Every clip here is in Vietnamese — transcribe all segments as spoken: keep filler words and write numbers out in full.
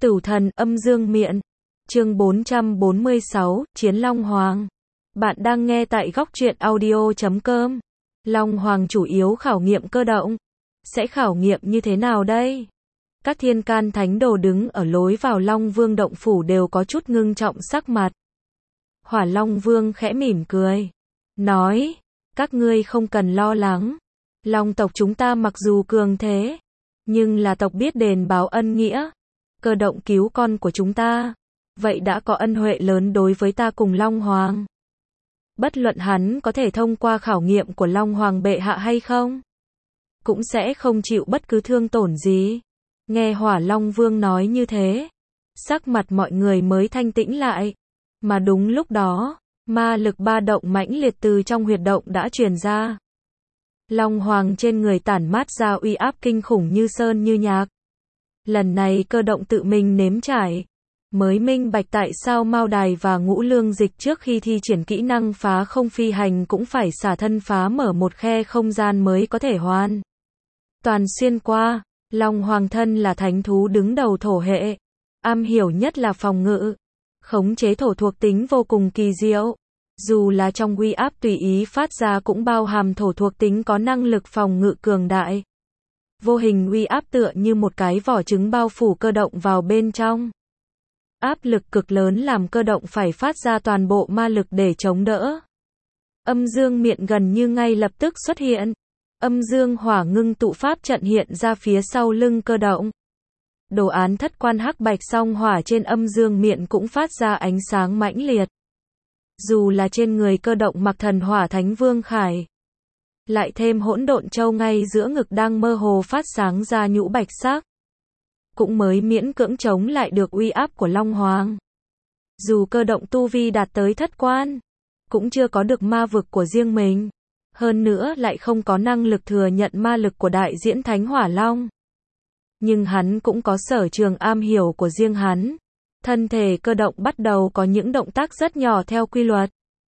Tử thần âm dương miện. Chương bốn trăm bốn mươi sáu, Chiến Long Hoàng. Bạn đang nghe tại góc truyện audio chấm com. Long Hoàng chủ yếu khảo nghiệm cơ động. Sẽ khảo nghiệm như thế nào đây? Các thiên can thánh đồ đứng ở lối vào Long Vương động phủ đều có chút ngưng trọng sắc mặt. Hỏa Long Vương khẽ mỉm cười. Nói, các ngươi không cần lo lắng. Long tộc chúng ta mặc dù cường thế, nhưng là tộc biết đền báo ân nghĩa. Cơ động cứu con của chúng ta, vậy đã có ân huệ lớn đối với ta cùng Long Hoàng. Bất luận hắn có thể thông qua khảo nghiệm của Long Hoàng bệ hạ hay không, cũng sẽ không chịu bất cứ thương tổn gì. Nghe Hỏa Long Vương nói như thế, sắc mặt mọi người mới thanh tĩnh lại. Mà đúng lúc đó, ma lực ba động mãnh liệt từ trong huyệt động đã truyền ra. Long Hoàng trên người tản mát ra uy áp kinh khủng như sơn như nhạc. Lần này cơ động tự mình nếm trải, mới minh bạch tại sao Mao Đài và Ngũ Lương Dịch trước khi thi triển kỹ năng phá không phi hành cũng phải xả thân phá mở một khe không gian mới có thể hoàn toàn xuyên qua. Long Hoàng thân là thánh thú đứng đầu thổ hệ, am hiểu nhất là phòng ngự, khống chế thổ thuộc tính vô cùng kỳ diệu. Dù là trong uy áp tùy ý phát ra cũng bao hàm thổ thuộc tính có năng lực phòng ngự cường đại. Vô hình uy áp tựa như một cái vỏ trứng bao phủ cơ động vào bên trong. Áp lực cực lớn làm cơ động phải phát ra toàn bộ ma lực để chống đỡ. Âm dương miện gần như ngay lập tức xuất hiện. Âm dương hỏa ngưng tụ pháp trận hiện ra phía sau lưng cơ động. Đồ án thất quan hắc bạch song hỏa trên âm dương miện cũng phát ra ánh sáng mãnh liệt. Dù là trên người cơ động mặc thần hỏa thánh vương khải, lại thêm hỗn độn châu ngay giữa ngực đang mơ hồ phát sáng ra nhũ bạch sắc, cũng mới miễn cưỡng chống lại được uy áp của Long Hoàng. Dù cơ động tu vi đạt tới thất quan, cũng chưa có được ma vực của riêng mình, hơn nữa lại không có năng lực thừa nhận ma lực của đại diễn thánh hỏa long. Nhưng hắn cũng có sở trường am hiểu của riêng hắn. Thân thể cơ động bắt đầu có những động tác rất nhỏ theo quy luật.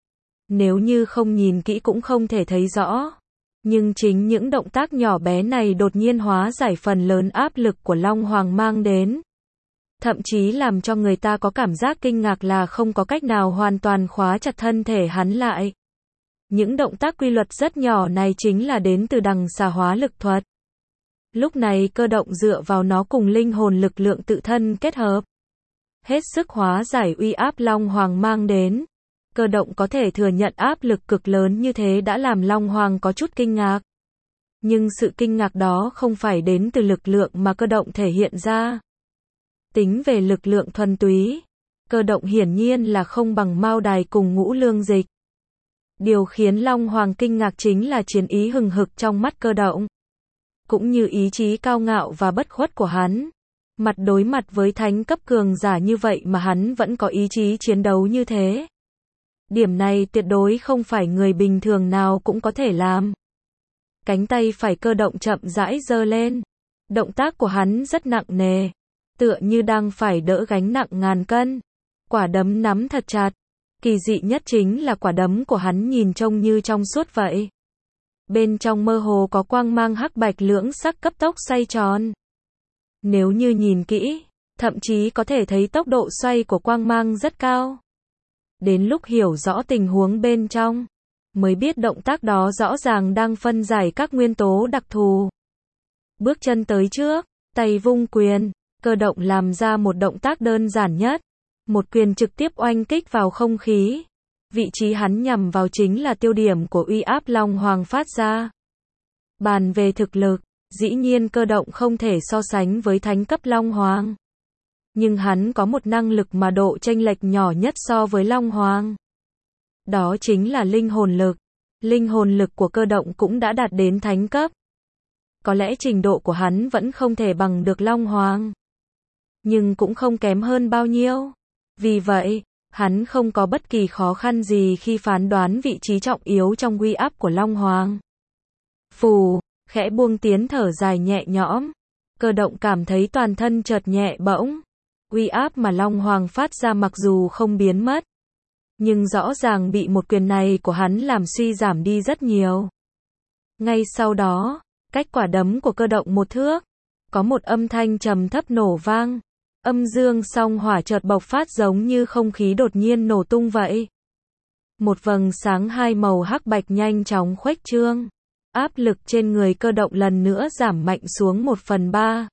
Nếu như không nhìn kỹ cũng không thể thấy rõ. Nhưng chính những động tác nhỏ bé này đột nhiên hóa giải phần lớn áp lực của Long Hoàng mang đến. Thậm chí làm cho người ta có cảm giác kinh ngạc là không có cách nào hoàn toàn khóa chặt thân thể hắn lại. Những động tác quy luật rất nhỏ này chính là đến từ đằng xà hóa lực thuật. Lúc này cơ động dựa vào nó cùng linh hồn lực lượng tự thân kết hợp, hết sức hóa giải uy áp Long Hoàng mang đến. Cơ động có thể thừa nhận áp lực cực lớn như thế đã làm Long Hoàng có chút kinh ngạc. Nhưng sự kinh ngạc đó không phải đến từ lực lượng mà cơ động thể hiện ra. Tính về lực lượng thuần túy, cơ động hiển nhiên là không bằng Mao Đài cùng Ngũ Lương Dịch. Điều khiến Long Hoàng kinh ngạc chính là chiến ý hừng hực trong mắt cơ động, cũng như ý chí cao ngạo và bất khuất của hắn. Mặt đối mặt với thánh cấp cường giả như vậy mà hắn vẫn có ý chí chiến đấu như thế. Điểm này tuyệt đối không phải người bình thường nào cũng có thể làm. Cánh tay phải cơ động chậm rãi giơ lên. Động tác của hắn rất nặng nề, tựa như đang phải đỡ gánh nặng ngàn cân. Quả đấm nắm thật chặt. Kỳ dị nhất chính là quả đấm của hắn nhìn trông như trong suốt vậy. Bên trong mơ hồ có quang mang hắc bạch lưỡng sắc cấp tốc xoay tròn. Nếu như nhìn kỹ, thậm chí có thể thấy tốc độ xoay của quang mang rất cao. Đến lúc hiểu rõ tình huống bên trong, mới biết động tác đó rõ ràng đang phân giải các nguyên tố đặc thù. Bước chân tới trước, tay vung quyền, cơ động làm ra một động tác đơn giản nhất. Một quyền trực tiếp oanh kích vào không khí. Vị trí hắn nhằm vào chính là tiêu điểm của uy áp Long Hoàng phát ra. Bàn về thực lực, dĩ nhiên cơ động không thể so sánh với thánh cấp Long Hoàng. Nhưng hắn có một năng lực mà độ chênh lệch nhỏ nhất so với Long Hoàng. Đó chính là linh hồn lực. Linh hồn lực của cơ động cũng đã đạt đến thánh cấp. Có lẽ trình độ của hắn vẫn không thể bằng được Long Hoàng, nhưng cũng không kém hơn bao nhiêu. Vì vậy, hắn không có bất kỳ khó khăn gì khi phán đoán vị trí trọng yếu trong uy áp của Long Hoàng. Phù, khẽ buông tiếng thở dài nhẹ nhõm. Cơ động cảm thấy toàn thân chợt nhẹ bỗng. Uy áp mà Long Hoàng phát ra mặc dù không biến mất, nhưng rõ ràng bị một quyền này của hắn làm suy giảm đi rất nhiều. Ngay sau đó, cách quả đấm của cơ động một thước, có một âm thanh trầm thấp nổ vang. Âm dương song hỏa chợt bộc phát giống như không khí đột nhiên nổ tung vậy. Một vầng sáng hai màu hắc bạch nhanh chóng khuếch trương. Áp lực trên người Cơ Động lần nữa giảm mạnh xuống một phần ba.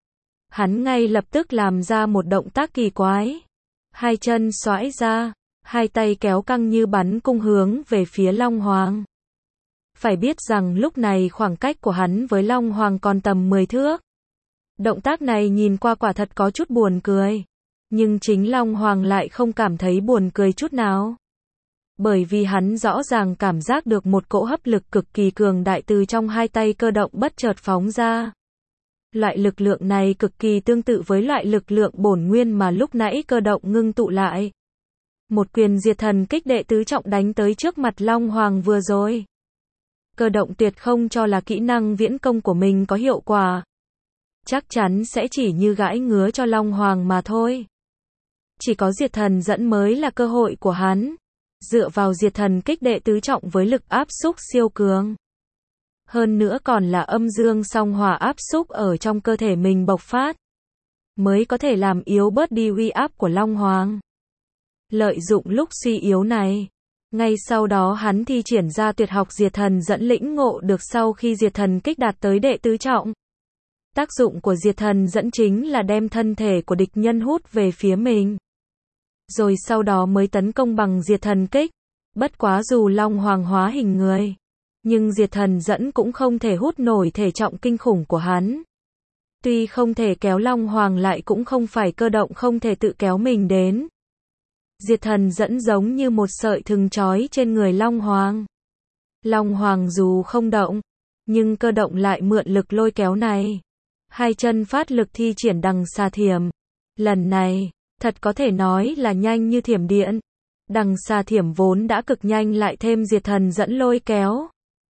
Hắn ngay lập tức làm ra một động tác kỳ quái. Hai chân xoãi ra, hai tay kéo căng như bắn cung hướng về phía Long Hoàng. Phải biết rằng lúc này khoảng cách của hắn với Long Hoàng còn tầm mười thước. Động tác này nhìn qua quả thật có chút buồn cười. Nhưng chính Long Hoàng lại không cảm thấy buồn cười chút nào. Bởi vì hắn rõ ràng cảm giác được một cỗ hấp lực cực kỳ cường đại từ trong hai tay Cơ Động bất chợt phóng ra. Loại lực lượng này cực kỳ tương tự với loại lực lượng bổn nguyên mà lúc nãy Cơ Động ngưng tụ lại. Một quyền diệt thần kích đệ tứ trọng đánh tới trước mặt Long Hoàng vừa rồi. Cơ Động tuyệt không cho là kỹ năng viễn công của mình có hiệu quả. Chắc chắn sẽ chỉ như gãi ngứa cho Long Hoàng mà thôi. Chỉ có diệt thần dẫn mới là cơ hội của hắn. Dựa vào diệt thần kích đệ tứ trọng với lực áp xúc siêu cường. Hơn nữa còn là âm dương song hỏa áp xúc ở trong cơ thể mình bộc phát. Mới có thể làm yếu bớt đi uy áp của Long Hoàng. Lợi dụng lúc suy yếu này. Ngay sau đó hắn thi triển ra tuyệt học diệt thần dẫn lĩnh ngộ được sau khi diệt thần kích đạt tới đệ tứ trọng. Tác dụng của diệt thần dẫn chính là đem thân thể của địch nhân hút về phía mình. Rồi sau đó mới tấn công bằng diệt thần kích. Bất quá dù Long Hoàng hóa hình người. Nhưng diệt thần dẫn cũng không thể hút nổi thể trọng kinh khủng của hắn. Tuy không thể kéo Long Hoàng lại cũng không phải Cơ Động không thể tự kéo mình đến. Diệt thần dẫn giống như một sợi thừng trói trên người Long Hoàng. Long Hoàng dù không động, nhưng Cơ Động lại mượn lực lôi kéo này. Hai chân phát lực thi triển đằng xà thiểm. Lần này, thật có thể nói là nhanh như thiểm điện. Đằng xà thiểm vốn đã cực nhanh lại thêm diệt thần dẫn lôi kéo.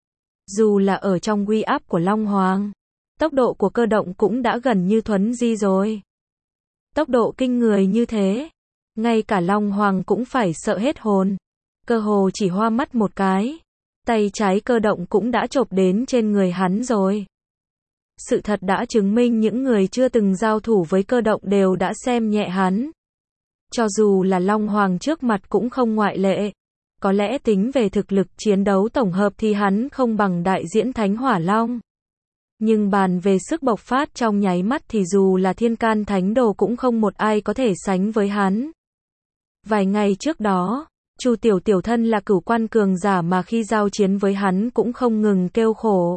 Dù là ở trong uy áp của Long Hoàng, tốc độ của Cơ Động cũng đã gần như thuấn di rồi. Tốc độ kinh người như thế, ngay cả Long Hoàng cũng phải sợ hết hồn. Cơ hồ chỉ hoa mắt một cái, tay trái Cơ Động cũng đã chộp đến trên người hắn rồi. Sự thật đã chứng minh những người chưa từng giao thủ với Cơ Động đều đã xem nhẹ hắn. Cho dù là Long Hoàng trước mặt cũng không ngoại lệ. Có lẽ tính về thực lực chiến đấu tổng hợp thì hắn không bằng đại diễn Thánh Hỏa Long. Nhưng bàn về sức bộc phát trong nháy mắt thì dù là thiên can thánh đồ cũng không một ai có thể sánh với hắn. Vài ngày trước đó, Chu Tiểu Tiểu thân là cửu quan cường giả mà khi giao chiến với hắn cũng không ngừng kêu khổ.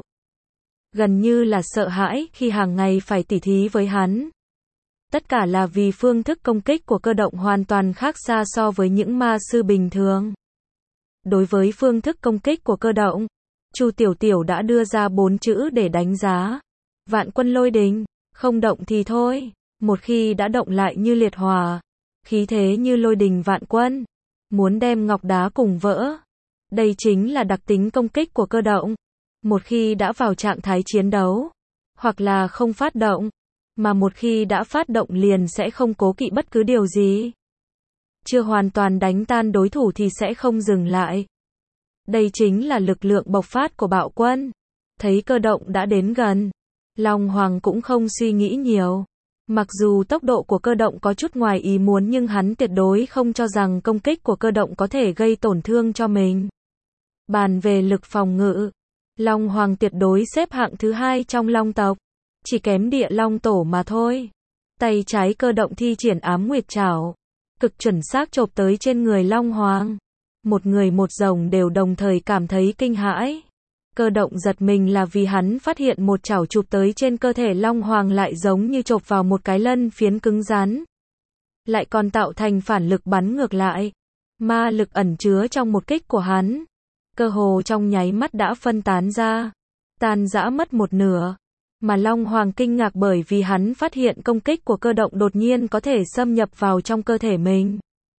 Gần như là sợ hãi khi hàng ngày phải tỉ thí với hắn. Tất cả là vì phương thức công kích của Cơ Động hoàn toàn khác xa so với những ma sư bình thường. Đối với phương thức công kích của Cơ Động, Chu Tiểu Tiểu đã đưa ra bốn chữ để đánh giá. Vạn quân lôi đình, không động thì thôi, một khi đã động lại như liệt hỏa, khí thế như lôi đình vạn quân, muốn đem ngọc đá cùng vỡ. Đây chính là đặc tính công kích của Cơ Động. Một khi đã vào trạng thái chiến đấu, hoặc là không phát động, mà một khi đã phát động liền sẽ không cố kỵ bất cứ điều gì. Chưa hoàn toàn đánh tan đối thủ thì sẽ không dừng lại. Đây chính là lực lượng bộc phát của bạo quân. Thấy Cơ Động đã đến gần, Long Hoàng cũng không suy nghĩ nhiều. Mặc dù tốc độ của Cơ Động có chút ngoài ý muốn nhưng hắn tuyệt đối không cho rằng công kích của Cơ Động có thể gây tổn thương cho mình. Bàn về lực phòng ngự, Long Hoàng tuyệt đối xếp hạng thứ hai trong Long tộc. Chỉ kém Địa Long Tổ mà thôi. Tay trái Cơ Động thi triển Ám Nguyệt Trảo, cực chuẩn xác chộp tới trên người Long Hoàng. Một người một rồng đều đồng thời cảm thấy kinh hãi. Cơ Động giật mình là vì hắn phát hiện một chảo chụp tới trên cơ thể Long Hoàng lại giống như chộp vào một cái lân phiến cứng rắn. Lại còn tạo thành phản lực bắn ngược lại. Ma lực ẩn chứa trong một kích của hắn. Cơ hồ trong nháy mắt đã phân tán ra. Tan rã mất một nửa. Mà Long Hoàng kinh ngạc bởi vì hắn phát hiện công kích của Cơ Động đột nhiên có thể xâm nhập vào trong cơ thể mình.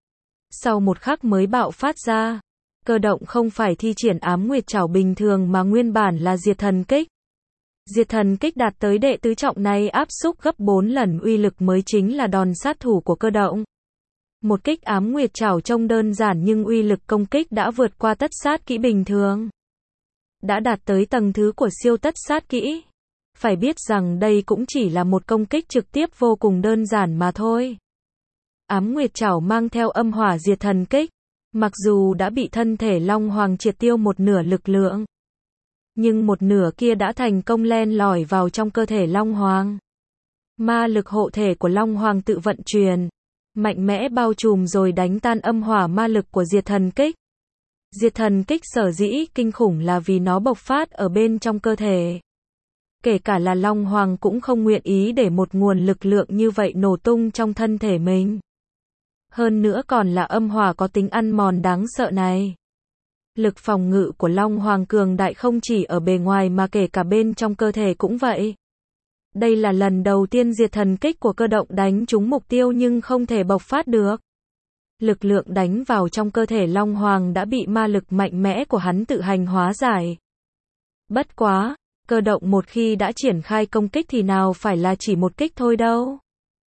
Sau một khắc mới bạo phát ra. Cơ Động không phải thi triển Ám Nguyệt Trảo bình thường mà nguyên bản là diệt thần kích. Diệt thần kích đạt tới đệ tứ trọng này áp xúc gấp bốn lần uy lực mới chính là đòn sát thủ của Cơ Động. Một kích Ám Nguyệt Trảo trông đơn giản nhưng uy lực công kích đã vượt qua tất sát kỹ bình thường. Đã đạt tới tầng thứ của siêu tất sát kỹ. Phải biết rằng đây cũng chỉ là một công kích trực tiếp vô cùng đơn giản mà thôi. Ám Nguyệt Trảo mang theo âm hỏa diệt thần kích, mặc dù đã bị thân thể Long Hoàng triệt tiêu một nửa lực lượng, nhưng một nửa kia đã thành công len lỏi vào trong cơ thể Long Hoàng. Ma lực hộ thể của Long Hoàng tự vận chuyển, mạnh mẽ bao trùm rồi đánh tan âm hỏa ma lực của diệt thần kích. Diệt thần kích sở dĩ kinh khủng là vì nó bộc phát ở bên trong cơ thể. Kể cả là Long Hoàng cũng không nguyện ý để một nguồn lực lượng như vậy nổ tung trong thân thể mình. Hơn nữa còn là âm hỏa có tính ăn mòn đáng sợ này. Lực phòng ngự của Long Hoàng cường đại không chỉ ở bề ngoài mà kể cả bên trong cơ thể cũng vậy. Đây là lần đầu tiên diệt thần kích của cơ động đánh trúng mục tiêu nhưng không thể bộc phát được. Lực lượng đánh vào trong cơ thể Long Hoàng đã bị ma lực mạnh mẽ của hắn tự hành hóa giải. Bất quá, cơ động một khi đã triển khai công kích thì nào phải là chỉ một kích thôi đâu.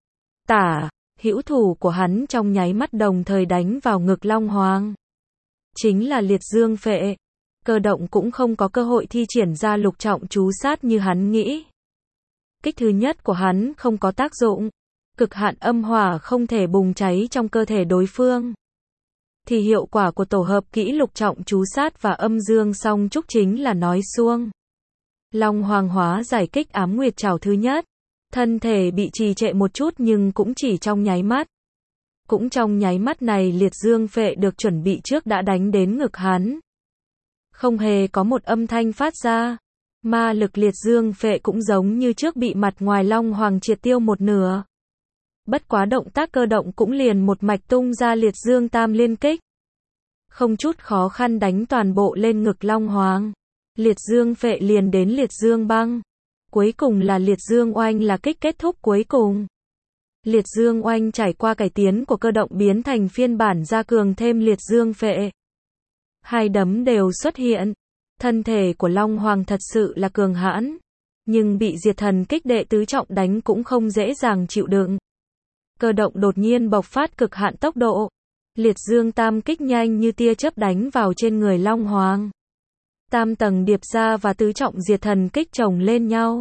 Tả, hữu thủ của hắn trong nháy mắt đồng thời đánh vào ngực Long Hoàng. Chính là liệt dương phệ. Cơ động cũng không có cơ hội thi triển ra lục trọng chú sát như hắn nghĩ. Kích thứ nhất của hắn không có tác dụng. Cực hạn âm hỏa không thể bùng cháy trong cơ thể đối phương. Thì hiệu quả của tổ hợp kỹ lục trọng chú sát và âm dương song trúc chính là nói suông. Long Hoàng hóa giải kích ám nguyệt trảo thứ nhất. Thân thể bị trì trệ một chút nhưng cũng chỉ trong nháy mắt. Cũng trong nháy mắt này liệt dương phệ được chuẩn bị trước đã đánh đến ngực hắn. Không hề có một âm thanh phát ra. Ma lực liệt dương phệ cũng giống như trước bị mặt ngoài Long Hoàng triệt tiêu một nửa. Bất quá động tác cơ động cũng liền một mạch tung ra liệt dương tam liên kích. Không chút khó khăn đánh toàn bộ lên ngực Long Hoàng. Liệt dương phệ liền đến liệt dương băng. Cuối cùng là liệt dương oanh là kích kết thúc cuối cùng. Liệt dương oanh trải qua cải tiến của cơ động biến thành phiên bản gia cường thêm liệt dương phệ. Hai đấm đều xuất hiện. Thân thể của Long Hoàng thật sự là cường hãn. Nhưng bị diệt thần kích đệ tứ trọng đánh cũng không dễ dàng chịu đựng. Cơ động đột nhiên bộc phát cực hạn tốc độ. Liệt dương tam kích nhanh như tia chớp đánh vào trên người Long Hoàng. Tam tầng điệp ra và tứ trọng diệt thần kích chồng lên nhau.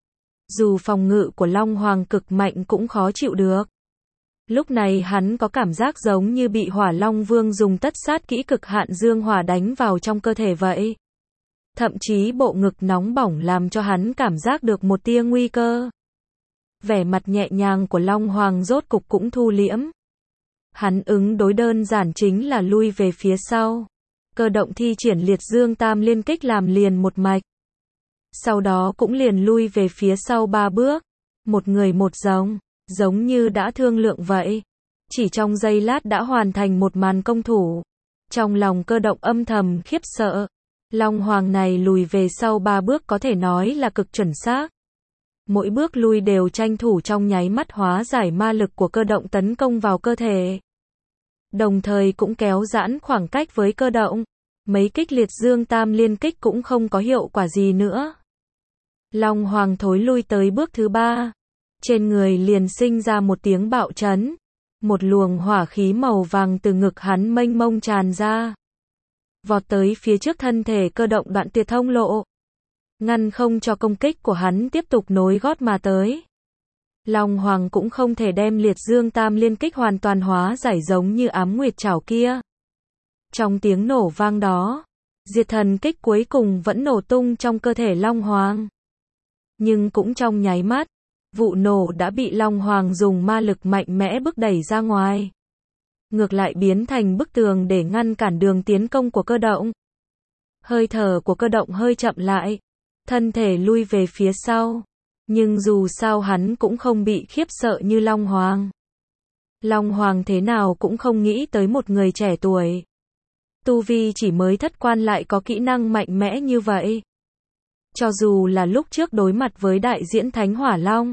Dù phòng ngự của Long Hoàng cực mạnh cũng khó chịu được. Lúc này hắn có cảm giác giống như bị Hỏa Long Vương dùng tất sát kỹ cực hạn dương hỏa đánh vào trong cơ thể vậy. Thậm chí bộ ngực nóng bỏng làm cho hắn cảm giác được một tia nguy cơ. Vẻ mặt nhẹ nhàng của Long Hoàng rốt cục cũng thu liễm. Hắn ứng đối đơn giản chính là lui về phía sau. Cơ động thi triển liệt dương tam liên kích làm liền một mạch. Sau đó cũng liền lui về phía sau ba bước. Một người một giống, giống như đã thương lượng vậy. Chỉ trong giây lát đã hoàn thành một màn công thủ. Trong lòng cơ động âm thầm khiếp sợ. Long Hoàng này lùi về sau ba bước có thể nói là cực chuẩn xác. Mỗi bước lui đều tranh thủ trong nháy mắt hóa giải ma lực của cơ động tấn công vào cơ thể. Đồng thời cũng kéo giãn khoảng cách với cơ động. Mấy kích liệt dương tam liên kích cũng không có hiệu quả gì nữa. Long Hoàng thối lui tới bước thứ ba. Trên người liền sinh ra một tiếng bạo chấn. Một luồng hỏa khí màu vàng từ ngực hắn mênh mông tràn ra. Vọt tới phía trước thân thể cơ động đoạn tuyệt thông lộ. Ngăn không cho công kích của hắn tiếp tục nối gót mà tới. Long Hoàng cũng không thể đem liệt dương tam liên kích hoàn toàn hóa giải giống như ám nguyệt trảo kia. Trong tiếng nổ vang đó, diệt thần kích cuối cùng vẫn nổ tung trong cơ thể Long Hoàng. Nhưng cũng trong nháy mắt, vụ nổ đã bị Long Hoàng dùng ma lực mạnh mẽ bức đẩy ra ngoài. Ngược lại biến thành bức tường để ngăn cản đường tiến công của cơ động. Hơi thở của cơ động hơi chậm lại, thân thể lui về phía sau. Nhưng dù sao hắn cũng không bị khiếp sợ như Long Hoàng. Long Hoàng thế nào cũng không nghĩ tới một người trẻ tuổi. Tu vi chỉ mới thất quan lại có kỹ năng mạnh mẽ như vậy. Cho dù là lúc trước đối mặt với đại diễn Thánh Hỏa Long,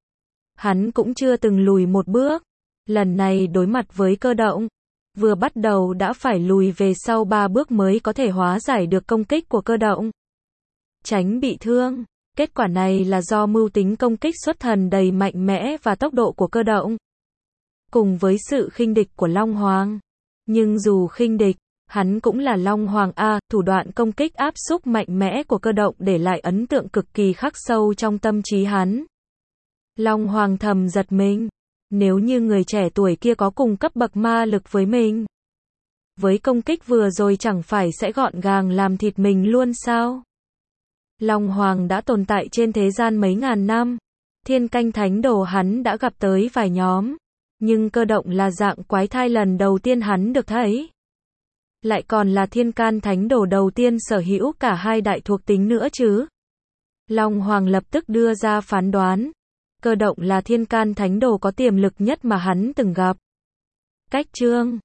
hắn cũng chưa từng lùi một bước. Lần này đối mặt với cơ động, vừa bắt đầu đã phải lùi về sau ba bước mới có thể hóa giải được công kích của cơ động. Tránh bị thương. Kết quả này là do mưu tính công kích xuất thần đầy mạnh mẽ và tốc độ của cơ động. Cùng với sự khinh địch của Long Hoàng. Nhưng dù khinh địch, Hắn cũng là Long Hoàng A, thủ đoạn công kích áp xúc mạnh mẽ của cơ động để lại ấn tượng cực kỳ khắc sâu trong tâm trí hắn. Long Hoàng thầm giật mình. Nếu như người trẻ tuổi kia có cùng cấp bậc ma lực với mình, với công kích vừa rồi chẳng phải sẽ gọn gàng làm thịt mình luôn sao? Long Hoàng đã tồn tại trên thế gian mấy ngàn năm. Thiên canh thánh đồ hắn đã gặp tới vài nhóm. Nhưng cơ động là dạng quái thai lần đầu tiên hắn được thấy. Lại còn là thiên can thánh đồ đầu tiên sở hữu cả hai đại thuộc tính nữa chứ. Long Hoàng lập tức đưa ra phán đoán. Cơ động là thiên can thánh đồ có tiềm lực nhất mà hắn từng gặp. Cách chương